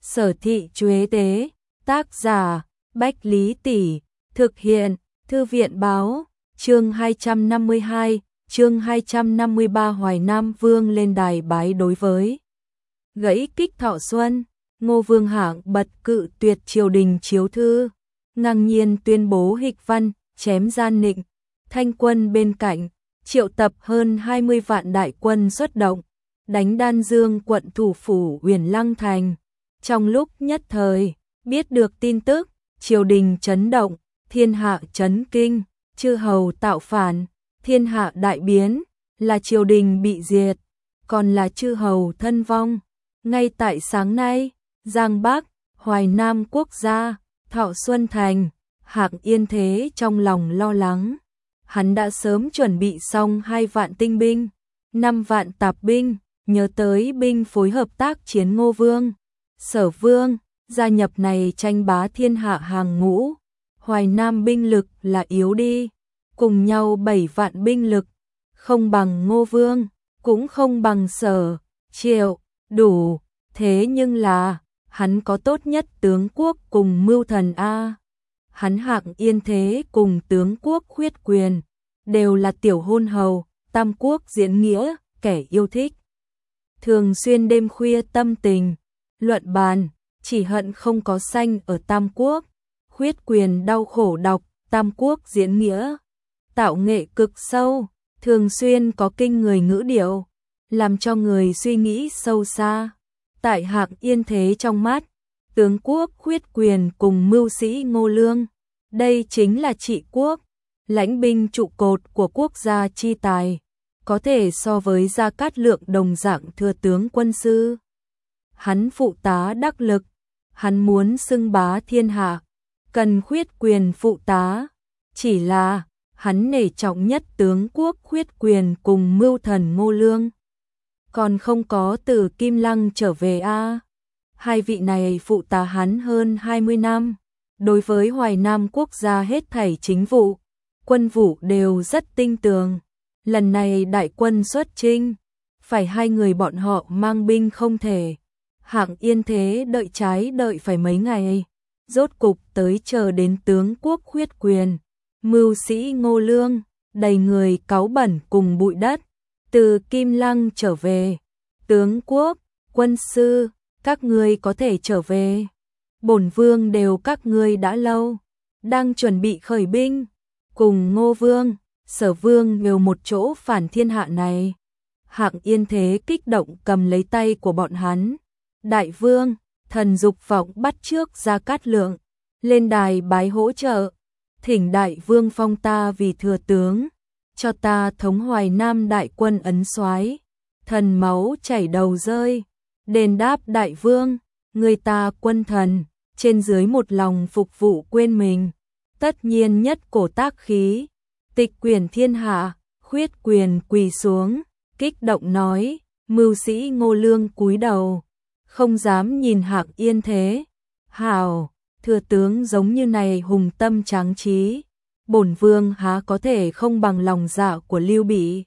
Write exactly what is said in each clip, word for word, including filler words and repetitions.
Sở thị Chuế tế, tác giả, Bách Lý Tỷ, thực hiện, Thư viện báo, chương hai trăm năm mươi hai, chương hai trăm năm mươi ba Hoài Nam Vương lên đài bái đối với. Gãy kích thọ xuân, Ngô Vương Hạng bật cự tuyệt triều đình chiếu thư, ngang nhiên tuyên bố hịch văn, chém gian nịnh, thanh quân bên cạnh, triệu tập hơn hai mươi vạn đại quân xuất động, đánh Đan Dương quận thủ phủ Uyển Lăng thành. Trong lúc nhất thời, biết được tin tức, triều đình chấn động, thiên hạ chấn kinh, chư hầu tạo phản, thiên hạ đại biến, là triều đình bị diệt, còn là chư hầu thân vong. Ngay tại sáng nay, Giang Bắc, Hoài Nam quốc gia, Thọ Xuân thành, Hạng Yên Thế trong lòng lo lắng. Hắn đã sớm chuẩn bị xong hai vạn tinh binh, năm vạn tạp binh, nhớ tới binh phối hợp tác chiến Ngô Vương, Sở Vương, gia nhập này tranh bá thiên hạ hàng ngũ. Hoài Nam binh lực là yếu đi, cùng nhau bảy vạn binh lực, không bằng Ngô Vương, cũng không bằng Sở, Triệu, đủ, thế nhưng là, hắn có tốt nhất tướng quốc cùng mưu thần A. Hắn Hạng Yên Thế cùng tướng quốc Khuyết Quyền, đều là tiểu hôn hầu, tam quốc diễn nghĩa, kẻ yêu thích. Thường xuyên đêm khuya tâm tình, luận bàn, chỉ hận không có sanh ở tam quốc. Khuyết Quyền đau khổ đọc tam quốc diễn nghĩa, tạo nghệ cực sâu, thường xuyên có kinh người ngữ điệu, làm cho người suy nghĩ sâu xa. Tại Hạng Yên Thế trong mắt, tướng quốc Khuyết Quyền cùng mưu sĩ Ngô Lương, đây chính là trị quốc, lãnh binh trụ cột của quốc gia chi tài, có thể so với Gia Cát Lượng đồng dạng thừa tướng quân sư. Hắn phụ tá đắc lực, hắn muốn xưng bá thiên hạ, cần Khuyết Quyền phụ tá, chỉ là hắn nể trọng nhất tướng quốc Khuyết Quyền cùng mưu thần Ngô Lương, còn không có từ Kim Lăng trở về a. Hai vị này phụ tá hắn hơn hai mươi năm, đối với Hoài Nam quốc gia hết thảy chính vụ, quân vụ đều rất tinh tường. Lần này đại quân xuất chinh, phải hai người bọn họ mang binh không thể. Hạng Yên Thế đợi trái đợi phải mấy ngày, rốt cục tới chờ đến tướng quốc Khuyết Quyền, mưu sĩ Ngô Lương, đầy người cáu bẩn cùng bụi đất, từ Kim Lăng trở về. Tướng quốc, quân sư, các ngươi có thể trở về. Bổn vương đều các ngươi đã lâu, đang chuẩn bị khởi binh, cùng Ngô Vương, Sở Vương đều một chỗ phản thiên hạ này. Hạng Yên Thế kích động cầm lấy tay của bọn hắn. Đại vương, thần dục vọng bắt trước Gia Cát Lượng, lên đài bái hỗ trợ, thỉnh đại vương phong ta vì thừa tướng, cho ta thống Hoài Nam đại quân ấn soái. Thần máu chảy đầu rơi, đền đáp đại vương, người ta quân thần, trên dưới một lòng phục vụ quên mình, tất nhiên nhất cổ tác khí, tịch quyền thiên hạ. Khuyết Quyền quỳ xuống, kích động nói. Mưu sĩ Ngô Lương cúi đầu, không dám nhìn Hạng Yên Thế. Hảo, thừa tướng giống như này hùng tâm tráng trí, bổn vương há có thể không bằng lòng dạ của Lưu Bị.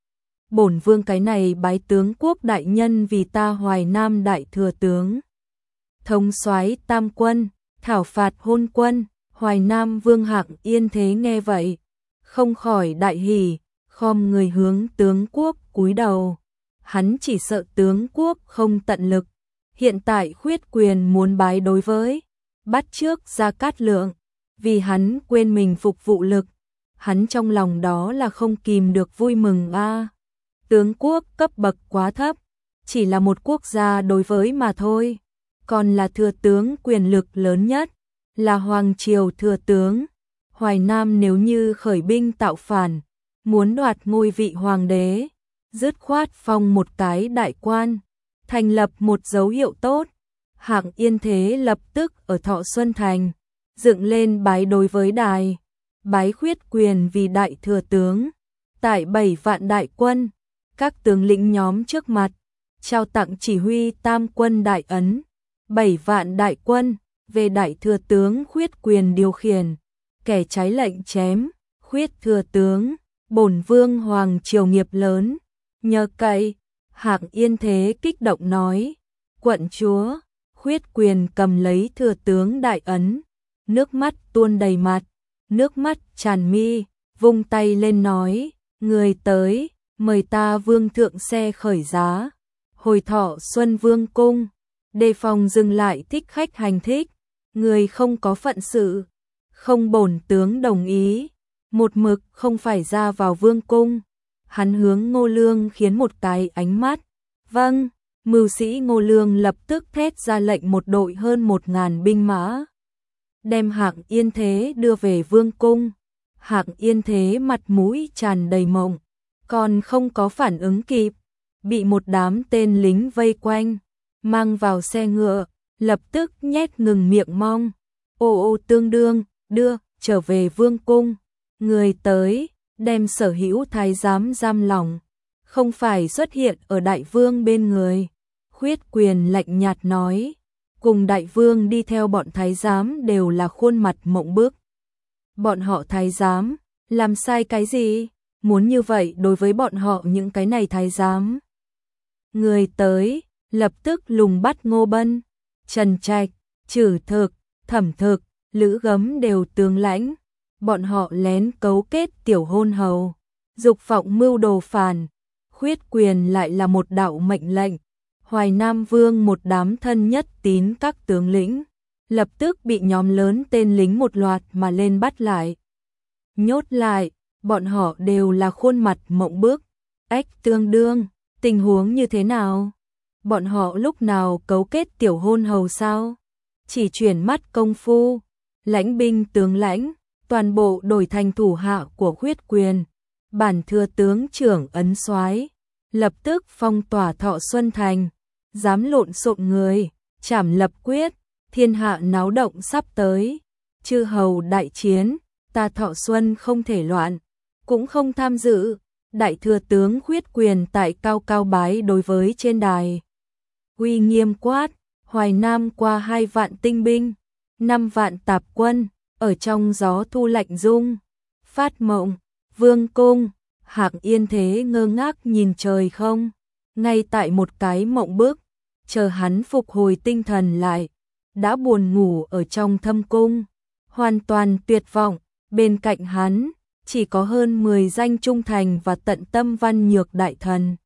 Bổn vương cái này bái tướng quốc đại nhân vì ta Hoài Nam đại thừa tướng, thống soái tam quân, thảo phạt hôn quân. Hoài Nam Vương Hạng Yên Thế nghe vậy, không khỏi đại hỉ, khom người hướng tướng quốc cúi đầu. Hắn chỉ sợ tướng quốc không tận lực, hiện tại Khuyết Quyền muốn bái đối với, bắt trước Gia Cát Lượng, vì hắn quên mình phục vụ lực, hắn trong lòng đó là không kìm được vui mừng a. À, tướng quốc cấp bậc quá thấp, chỉ là một quốc gia đối với mà thôi, còn là thừa tướng quyền lực lớn nhất, là hoàng triều thừa tướng. Hoài Nam nếu như khởi binh tạo phản, muốn đoạt ngôi vị hoàng đế, dứt khoát phong một cái đại quan, thành lập một dấu hiệu tốt. Hạng Yên Thế lập tức ở Thọ Xuân thành dựng lên bái đối với đài, bái Khuyết Quyền vì đại thừa tướng, tại bảy vạn đại quân, các tướng lĩnh nhóm trước mặt, trao tặng chỉ huy tam quân đại ấn. Bảy vạn đại quân về đại thừa tướng Khuyết Quyền điều khiển, kẻ trái lệnh chém. Khuyết thừa tướng, bổn vương hoàng triều nghiệp lớn, nhờ cậy. Hạng Yên Thế kích động nói. Quận chúa, Khuyết Quyền cầm lấy thừa tướng đại ấn, nước mắt tuôn đầy mặt, nước mắt tràn mi, vung tay lên nói, người tới, mời ta vương thượng xe khởi giá, hồi thọ Xuân Vương cung, đề phòng dừng lại thích khách hành thích, người không có phận sự, không bổn tướng đồng ý, một mực không phải ra vào vương cung. Hắn hướng Ngô Lương khiến một cái ánh mắt, vâng, mưu sĩ Ngô Lương lập tức thét ra lệnh một đội hơn một ngàn binh mã, đem Hạng Yên Thế đưa về vương cung. Hạng Yên Thế mặt mũi tràn đầy mộng, còn không có phản ứng kịp, bị một đám tên lính vây quanh, mang vào xe ngựa, lập tức nhét ngừng miệng mong, ô ô tương đương, đưa, trở về vương cung, người tới, đem sở hữu thái giám giam lỏng, không phải xuất hiện ở đại vương bên người. Khuyết Quyền lạnh nhạt nói, cùng đại vương đi theo bọn thái giám đều là khuôn mặt mộng bức. Bọn họ thái giám, làm sai cái gì, muốn như vậy đối với bọn họ những cái này thái giám. Người tới, lập tức lùng bắt Ngô Bân, Trần Trạch, Trử Thực, Thẩm Thực, Lữ Gấm đều tướng lãnh. Bọn họ lén cấu kết tiểu hôn hầu, dục vọng mưu đồ phản. Khuyết Quyền lại là một đạo mệnh lệnh. Hoài Nam Vương một đám thân nhất tín các tướng lĩnh, lập tức bị nhóm lớn tên lính một loạt mà lên bắt lại. Nhốt lại, bọn họ đều là khuôn mặt mộng bức. Ếch tương đương, tình huống như thế nào? Bọn họ lúc nào cấu kết tiểu hôn hầu sao? Chỉ chuyển mắt công phu, lãnh binh tướng lãnh, toàn bộ đổi thành thủ hạ của Khuyết Quyền. Bản thừa tướng trưởng ấn soái lập tức phong tỏa Thọ Xuân thành, dám lộn xộn người, trảm lập quyết, thiên hạ náo động sắp tới, chư hầu đại chiến, ta Thọ Xuân không thể loạn, cũng không tham dự. Đại thừa tướng Khuyết Quyền tại cao cao bái đối với trên đài, uy nghiêm quát, Hoài Nam qua hai vạn tinh binh, năm vạn tạp quân, ở trong gió thu lạnh rung, phát mộng, vương cung. Hạng Yên Thế ngơ ngác nhìn trời không, ngay tại một cái mộng bức, chờ hắn phục hồi tinh thần lại, đã buồn ngủ ở trong thâm cung, hoàn toàn tuyệt vọng. Bên cạnh hắn chỉ có hơn mười danh trung thành và tận tâm văn nhược đại thần,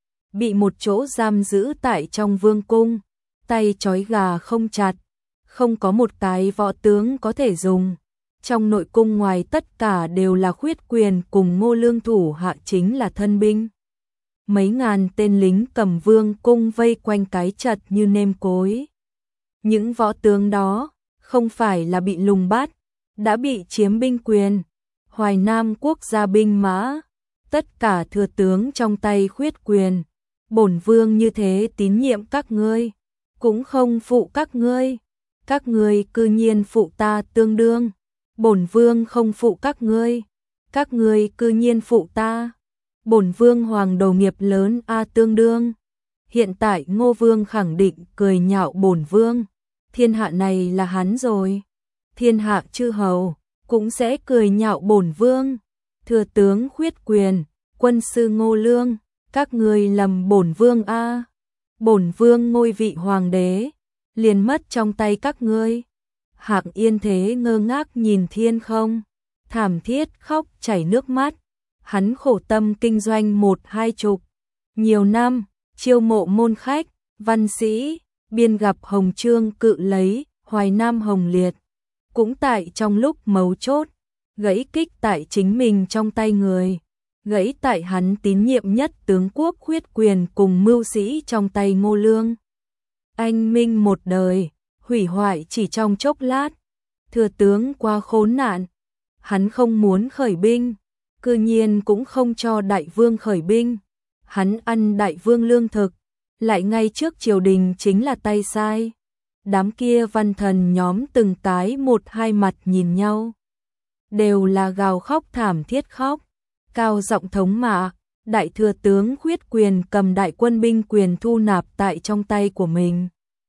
bị một chỗ giam giữ tại trong vương cung, tay trói gà không chặt, không có một cái võ tướng có thể dùng. Trong nội cung ngoài tất cả đều là Khuyết Quyền cùng Ngô Lương thủ hạ chính là thân binh. Mấy ngàn tên lính cầm vương cung vây quanh cái chật như nêm cối. Những võ tướng đó không phải là bị lùng bắt, đã bị chiếm binh quyền. Hoài Nam quốc gia binh mã, tất cả thừa tướng trong tay Khuyết Quyền. Bổn vương như thế tín nhiệm các ngươi, cũng không phụ các ngươi. Các ngươi cư nhiên phụ ta tương đương. Bổn vương không phụ các ngươi, các ngươi cư nhiên phụ ta. Bổn vương hoàng đầu nghiệp lớn a tương đương. Hiện tại Ngô Vương khẳng định cười nhạo bổn vương, thiên hạ này là hắn rồi. Thiên hạ chư hầu cũng sẽ cười nhạo bổn vương. Thừa tướng Khuyết Quyền, quân sư Ngô Lương, các ngươi lầm bổn vương a. Bổn vương ngôi vị hoàng đế liền mất trong tay các ngươi. Hạng Yên Thế ngơ ngác nhìn thiên không, thảm thiết khóc chảy nước mắt. Hắn khổ tâm kinh doanh một hai chục nhiều năm, chiêu mộ môn khách, văn sĩ, biên gặp Hồng Trương cự lấy, Hoài Nam Hồng Liệt, cũng tại trong lúc mấu chốt, gãy kích tại chính mình trong tay người, gãy tại hắn tín nhiệm nhất tướng quốc Khuyết Quyền cùng mưu sĩ trong tay Ngô Lương. Anh minh một đời, hủy hoại chỉ trong chốc lát. Thừa tướng qua khốn nạn, hắn không muốn khởi binh, cư nhiên cũng không cho đại vương khởi binh. Hắn ăn đại vương lương thực, lại ngay trước triều đình chính là tay sai. Đám kia văn thần nhóm từng cái một hai mặt nhìn nhau, đều là gào khóc thảm thiết khóc, cao giọng thống mạ. Đại thừa tướng Khuyết Quyền cầm đại quân binh quyền thu nạp tại trong tay của mình,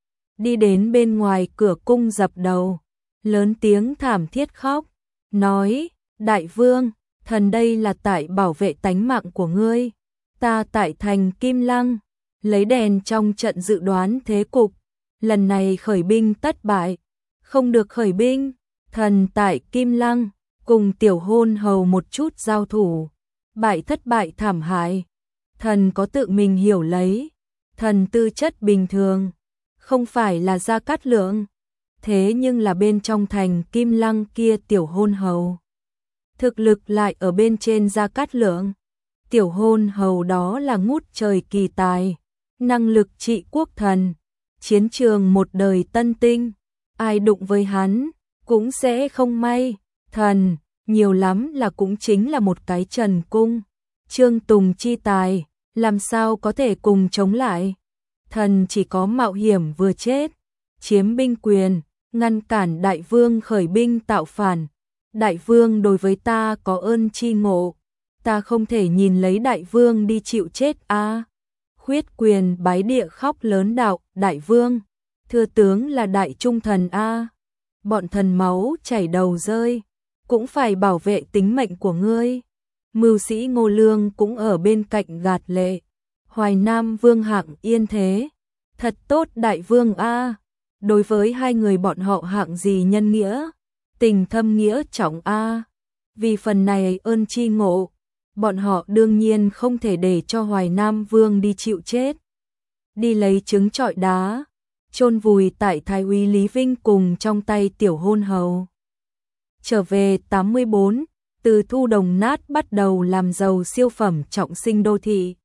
đi đến bên ngoài cửa cung dập đầu, lớn tiếng thảm thiết khóc, nói, đại vương, thần đây là tại bảo vệ tánh mạng của ngươi, ta tại thành Kim Lăng, lấy đèn trong trận dự đoán thế cục, lần này khởi binh tất bại, không được khởi binh. Thần tại Kim Lăng cùng tiểu hôn hầu một chút giao thủ, bại thất bại thảm hại. Thần có tự mình hiểu lấy, thần tư chất bình thường, không phải là Gia Cát Lượng, thế nhưng là bên trong thành Kim Lăng kia tiểu hôn hầu, thực lực lại ở bên trên Gia Cát Lượng. Tiểu hôn hầu đó là ngút trời kỳ tài, năng lực trị quốc thần, chiến trường một đời tân tinh, ai đụng với hắn cũng sẽ không may. Thần nhiều lắm là cũng chính là một cái Trần Cung, Trương Tùng chi tài, làm sao có thể cùng chống lại. Thần chỉ có mạo hiểm vừa chết, chiếm binh quyền, ngăn cản đại vương khởi binh tạo phản. Đại vương đối với ta có ơn chi ngộ, ta không thể nhìn lấy đại vương đi chịu chết a. À. Khuyết quyền bái địa khóc lớn đạo, đại vương, thưa tướng là đại trung thần a. À. Bọn thần máu chảy đầu rơi, cũng phải bảo vệ tính mệnh của ngươi. Mưu sĩ Ngô Lương cũng ở bên cạnh gạt lệ. Hoài Nam vương hạng yên thế, thật tốt đại vương a. À. Đối với hai người bọn họ hạng gì nhân nghĩa, tình thâm nghĩa trọng a. À. Vì phần này ơn chi ngộ, bọn họ đương nhiên không thể để cho Hoài Nam vương đi chịu chết. Đi lấy trứng trọi đá, chôn vùi tại Thái úy Lý Vinh cùng trong tay tiểu hôn hầu. Trở về tám mươi bốn, từ thu đồng nát bắt đầu làm giàu siêu phẩm trọng sinh đô thị.